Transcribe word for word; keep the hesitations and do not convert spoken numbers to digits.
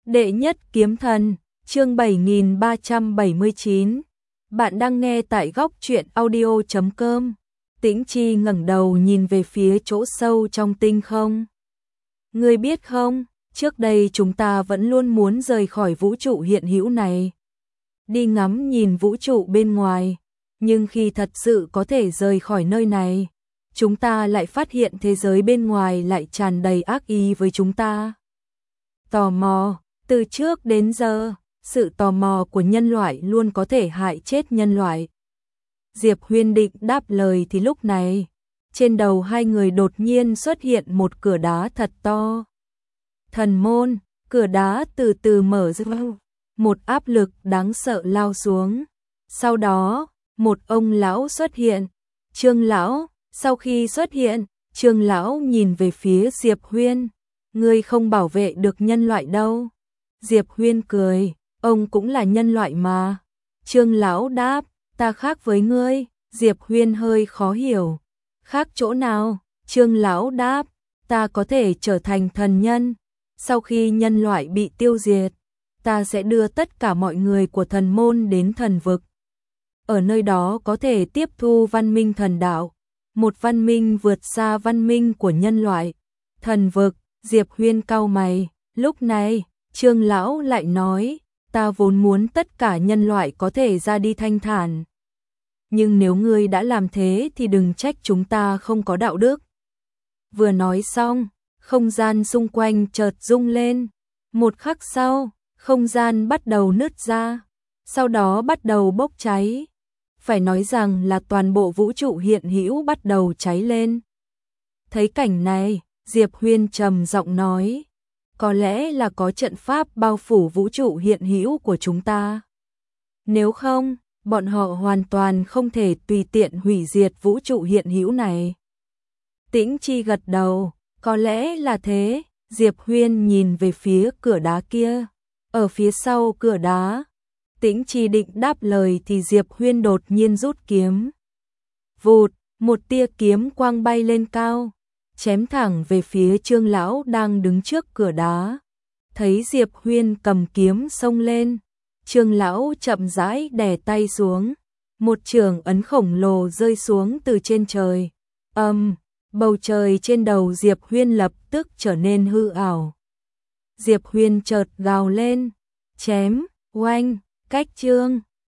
Đệ nhất kiếm thần, chương bảy nghìn ba trăm bảy mươi chín. Bạn đang nghe tại góc truyện audio chấm com. Tĩnh Chi ngẩng đầu nhìn về phía chỗ sâu trong tinh không. Ngươi biết không, trước đây chúng ta vẫn luôn muốn rời khỏi vũ trụ hiện hữu này. Đi ngắm nhìn vũ trụ bên ngoài, nhưng khi thật sự có thể rời khỏi nơi này, chúng ta lại phát hiện thế giới bên ngoài lại tràn đầy ác ý với chúng ta. Tò mò, từ trước đến giờ, sự tò mò của nhân loại luôn có thể hại chết nhân loại. Diệp Huyên định đáp lời thì lúc này, trên đầu hai người đột nhiên xuất hiện một cửa đá thật to. Thần môn, cửa đá từ từ mở ra, một áp lực đáng sợ lao xuống. Sau đó, một ông lão xuất hiện. Trương lão, sau khi xuất hiện, Trương lão nhìn về phía Diệp Huyên. Ngươi không bảo vệ được nhân loại đâu. Diệp Huyên cười, ông cũng là nhân loại mà. Trương lão đáp, ta khác với ngươi. Diệp Huyên hơi khó hiểu. Khác chỗ nào? Trương lão đáp, ta có thể trở thành thần nhân. Sau khi nhân loại bị tiêu diệt, ta sẽ đưa tất cả mọi người của thần môn đến thần vực. Ở nơi đó có thể tiếp thu văn minh thần đạo, một văn minh vượt xa văn minh của nhân loại. Thần vực, Diệp Huyên cau mày, lúc này, Trương lão lại nói, ta vốn muốn tất cả nhân loại có thể ra đi thanh thản. Nhưng nếu ngươi đã làm thế thì đừng trách chúng ta không có đạo đức. Vừa nói xong, không gian xung quanh chợt rung lên. Một khắc sau, không gian bắt đầu nứt ra, sau đó bắt đầu bốc cháy. Phải nói rằng là toàn bộ vũ trụ hiện hữu bắt đầu cháy lên. Thấy cảnh này, Diệp Huyên trầm giọng nói, có lẽ là có trận pháp bao phủ vũ trụ hiện hữu của chúng ta. Nếu không, bọn họ hoàn toàn không thể tùy tiện hủy diệt vũ trụ hiện hữu này. Tĩnh Chi gật đầu, có lẽ là thế. Diệp Huyên nhìn về phía cửa đá kia. Ở phía sau cửa đá, Tĩnh Chi định đáp lời thì Diệp Huyên đột nhiên rút kiếm. Vụt, một tia kiếm quang bay lên cao, chém thẳng về phía Trương lão đang đứng trước cửa đá. Thấy Diệp Huyên cầm kiếm xông lên, Trương lão chậm rãi đè tay xuống, một chưởng ấn khổng lồ rơi xuống từ trên trời. Âm, um, bầu trời trên đầu Diệp Huyên lập tức trở nên hư ảo. Diệp Huyên chợt gào lên, chém, oanh, cách trương,